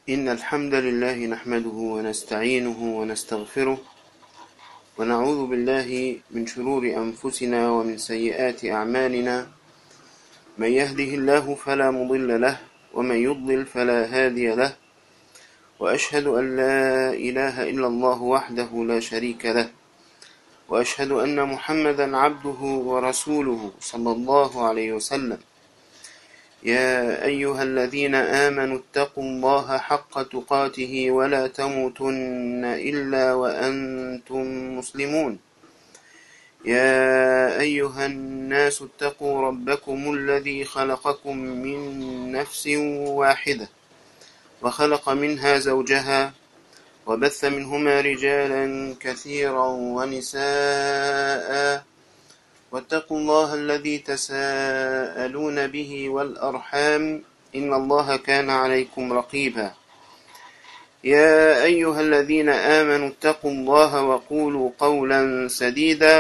إن الحمد لله نحمده ونستعينه ونستغفره ونعوذ بالله من شرور أنفسنا ومن سيئات أعمالنا. من يهده الله فلا مضل له ومن يضلل فلا هادي له، وأشهد أن لا إله إلا الله وحده لا شريك له، وأشهد أن محمدا عبده ورسوله صلى الله عليه وسلم. يا أيها الذين آمنوا اتقوا الله حق تقاته ولا تموتن إلا وأنتم مسلمون. يا أيها الناس اتقوا ربكم الذي خلقكم من نفس واحدة وخلق منها زوجها وبث منهما رجالا كثيرا ونساء، واتقوا الله الذي تساءلون به والأرحام إن الله كان عليكم رقيبا. يا أيها الذين آمنوا اتقوا الله وقولوا قولا سديدا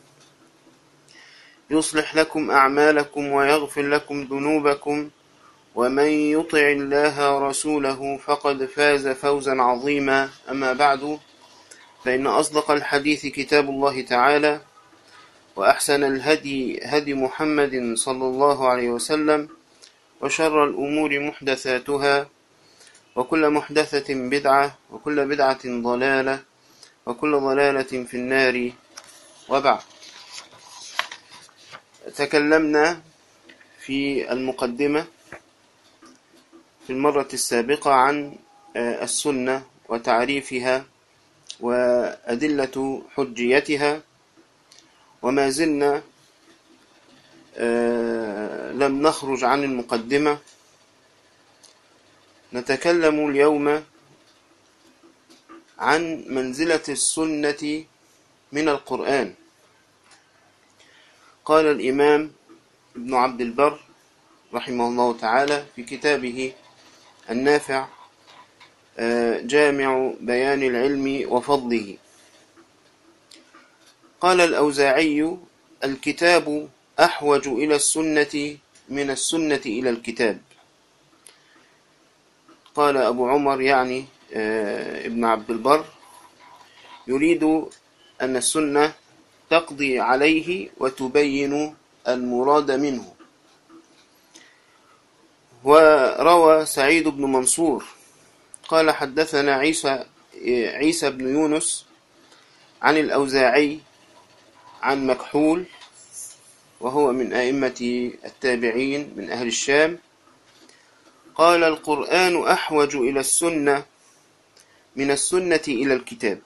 يصلح لكم أعمالكم ويغفر لكم ذنوبكم، ومن يطع الله ورسوله فقد فاز فوزا عظيما. أما بعد، فإن أصدق الحديث كتاب الله تعالى، وأحسن الهدي هدي محمد صلى الله عليه وسلم، وشر الأمور محدثاتها، وكل محدثة بدعة، وكل بدعة ضلالة، وكل ضلالة في النار. وبعد، تكلمنا في المقدمة في المرة السابقة عن السنة وتعريفها وأدلة حجيتها، وما زلنا لم نخرج عن المقدمة. نتكلم اليوم عن منزلة السنة من القرآن. قال الإمام ابن عبد البر رحمه الله تعالى في كتابه النافع جامع بيان العلم وفضله، قال الأوزاعي: الكتاب أحوج إلى السنة من السنة إلى الكتاب. قال أبو عمر يعني ابن عبد البر يريد أن السنة تقضي عليه وتبين المراد منه. وروى سعيد بن منصور قال: حدثنا عيسى بن يونس عن الأوزاعي عن مكحول، وهو من أئمة التابعين من أهل الشام، قال: القرآن أحوج إلى السنة من السنة إلى الكتاب.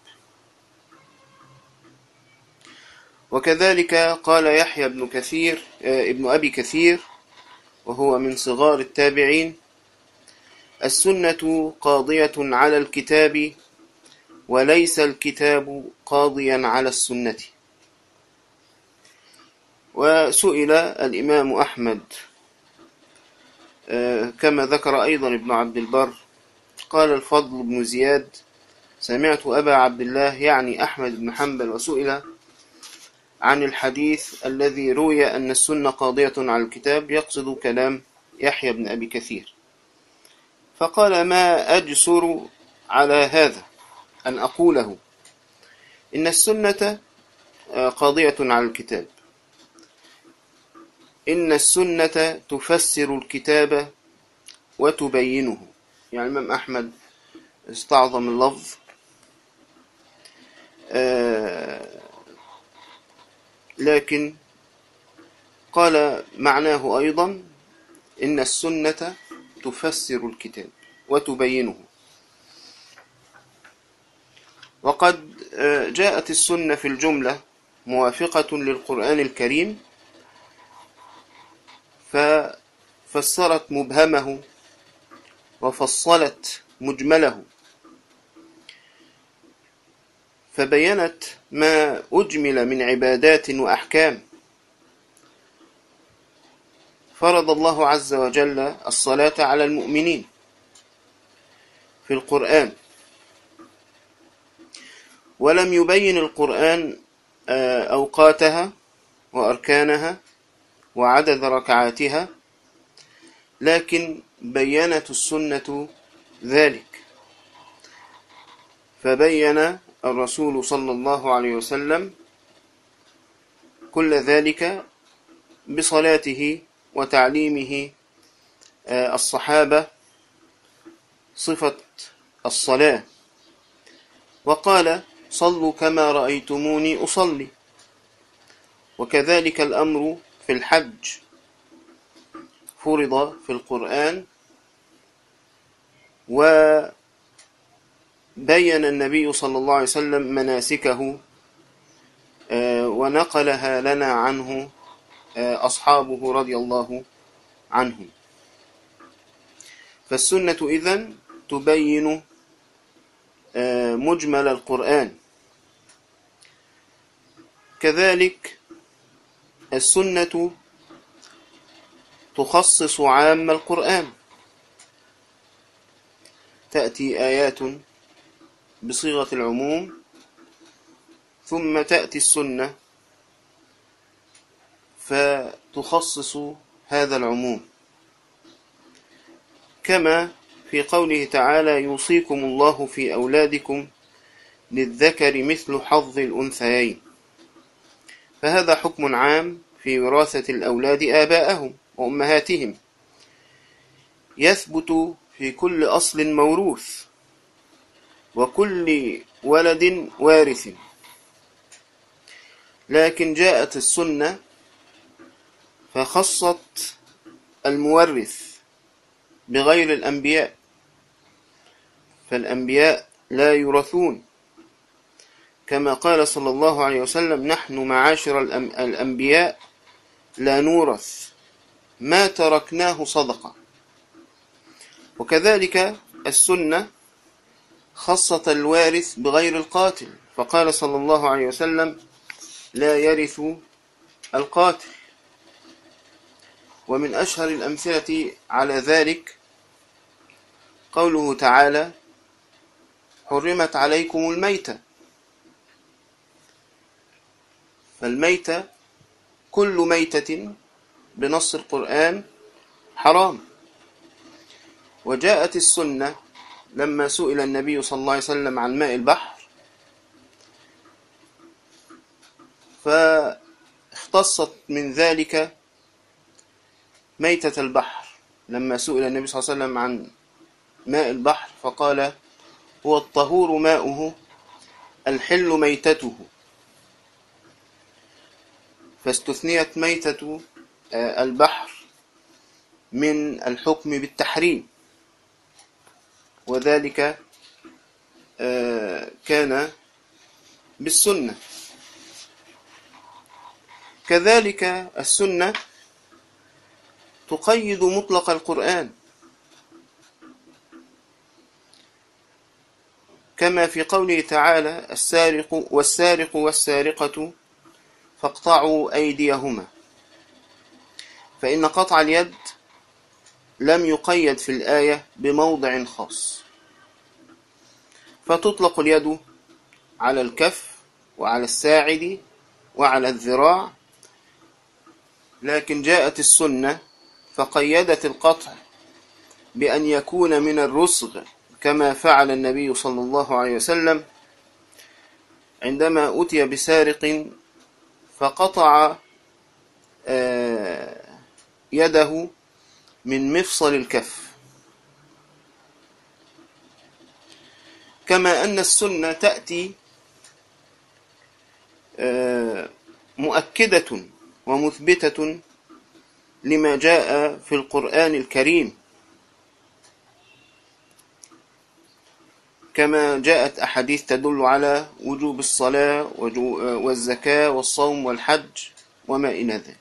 وكذلك قال يحيى بن كثير ابن أبي كثير، وهو من صغار التابعين: السنة قاضية على الكتاب وليس الكتاب قاضيا على السنة. وسئل الإمام أحمد كما ذكر أيضا ابن عبد البر، قال الفضل بن زياد: سمعت أبا عبد الله يعني أحمد بن حنبل وسئل عن الحديث الذي روي أن السنة قاضية على الكتاب، يقصد كلام يحيى بن أبي كثير، فقال: ما أجسر على هذا أن أقوله، إن السنة قاضية على الكتاب، إن السنة تفسر الكتاب وتبينه. يعني الإمام أحمد استعظم اللفظ، لكن قال معناه أيضا إن السنة تفسر الكتاب وتبينه. وقد جاءت السنة في الجملة موافقة للقرآن الكريم، ففسرت مبهمه وفصلت مجمله، فبينت ما أجمل من عبادات وأحكام. فرض الله عز وجل الصلاة على المؤمنين في القرآن، ولم يبين القرآن أوقاتها وأركانها وعدد ركعاتها، لكن بيّنت السنة ذلك. فبين الرسول صلى الله عليه وسلم كل ذلك بصلاته وتعليمه الصحابة صفة الصلاة، وقال: صلوا كما رأيتموني أصلي. وكذلك الأمر في الحج، فرض في القرآن، وبين النبي صلى الله عليه وسلم مناسكه ونقلها لنا عنه أصحابه رضي الله عنهم. فالسنة إذن تبين مجمل القرآن. كذلك السنة تخصص عام القرآن، تأتي آيات بصيغة العموم، ثم تأتي السنة فتخصص هذا العموم، كما في قوله تعالى: يوصيكم الله في أولادكم للذكر مثل حظ الأنثيين. فهذا حكم عام في وراثة الأولاد آباءهم وأمهاتهم، يثبت في كل أصل موروث وكل ولد وارث. لكن جاءت السنة فخصت المورث بغير الأنبياء، فالأنبياء لا يورثون، كما قال صلى الله عليه وسلم: نحن معاشر الأنبياء لا نورث ما تركناه صدقة. وكذلك السنة خصت الوارث بغير القاتل، فقال صلى الله عليه وسلم: لا يرث القاتل. ومن أشهر الأمثلة على ذلك قوله تعالى: حرمت عليكم الميتة. فالميتة كل ميتة بنص القرآن حرام. وجاءت السنة لما سئل النبي صلى الله عليه وسلم عن ماء البحر، فاختصت من ذلك ميتة البحر. لما سئل النبي صلى الله عليه وسلم عن ماء البحر فقال: هو الطهور ماؤه الحل ميتته. فاستثنيت ميتة البحر من الحكم بالتحريم، وذلك كان بالسنة. كذلك السنة تقيد مطلق القرآن، كما في قوله تعالى: والسارق والسارقة فاقطعوا أيديهما. فإن قطع اليد لم يقيد في الآية بموضع خاص، فتطلق اليد على الكف وعلى الساعد وعلى الذراع. لكن جاءت السنة فقيدت القطع بأن يكون من الرسغ، كما فعل النبي صلى الله عليه وسلم عندما أتي بسارق فقطع يده من مفصل الكف. كما أن السنة تأتي مؤكدة ومثبتة لما جاء في القرآن الكريم، كما جاءت أحاديث تدل على وجوب الصلاة والزكاة والصوم والحج وما إلى ذلك.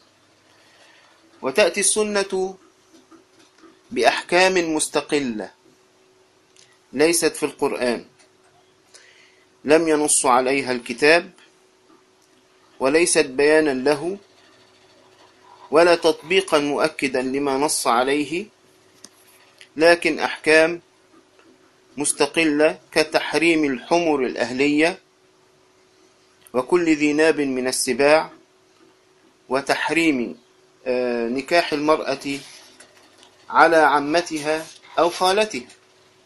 وتأتي السنة بأحكام مستقلة ليست في القرآن، لم ينص عليها الكتاب، وليست بيانا له ولا تطبيقا مؤكدا لما نص عليه، لكن أحكام مستقلة كتحريم الحمر الأهلية وكل ذي ناب من السباع، وتحريم نكاح المرأة على عمتها أو خالتها.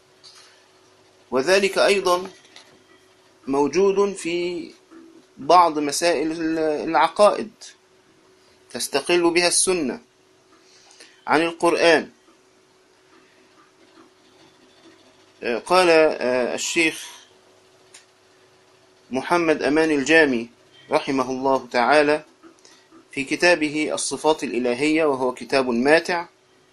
وذلك أيضا موجود في بعض مسائل العقائد تستقل بها السنة عن القرآن. قال الشيخ محمد أمان الجامي رحمه الله تعالى في كتابه الصفات الإلهية، وهو كتاب ماتع،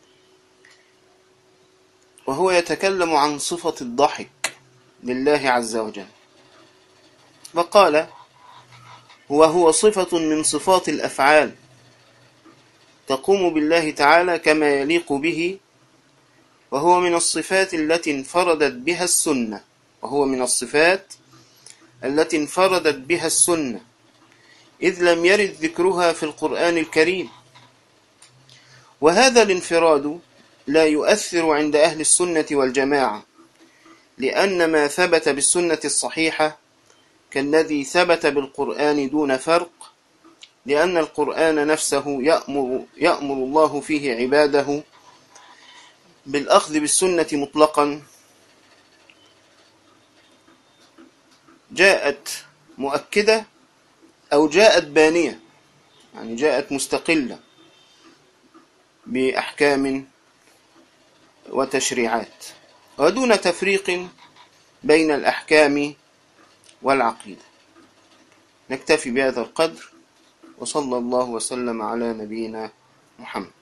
وهو يتكلم عن صفة الضحك لله عز وجل، وقال: وهو صفة من صفات الأفعال تقوم بالله تعالى كما يليق به، وهو من الصفات التي انفردت بها السنة إذ لم يرد ذكرها في القرآن الكريم. وهذا الانفراد لا يؤثر عند أهل السنة والجماعة، لأن ما ثبت بالسنة الصحيحة كالذي ثبت بالقرآن دون فرق، لأن القرآن نفسه يأمر الله فيه عباده بالأخذ بالسنة مطلقا، جاءت مؤكدة أو جاءت بانية، يعني جاءت مستقلة بأحكام وتشريعات، ودون تفريق بين الأحكام والعقيدة. نكتفي بهذا القدر، وصلى الله وسلم على نبينا محمد.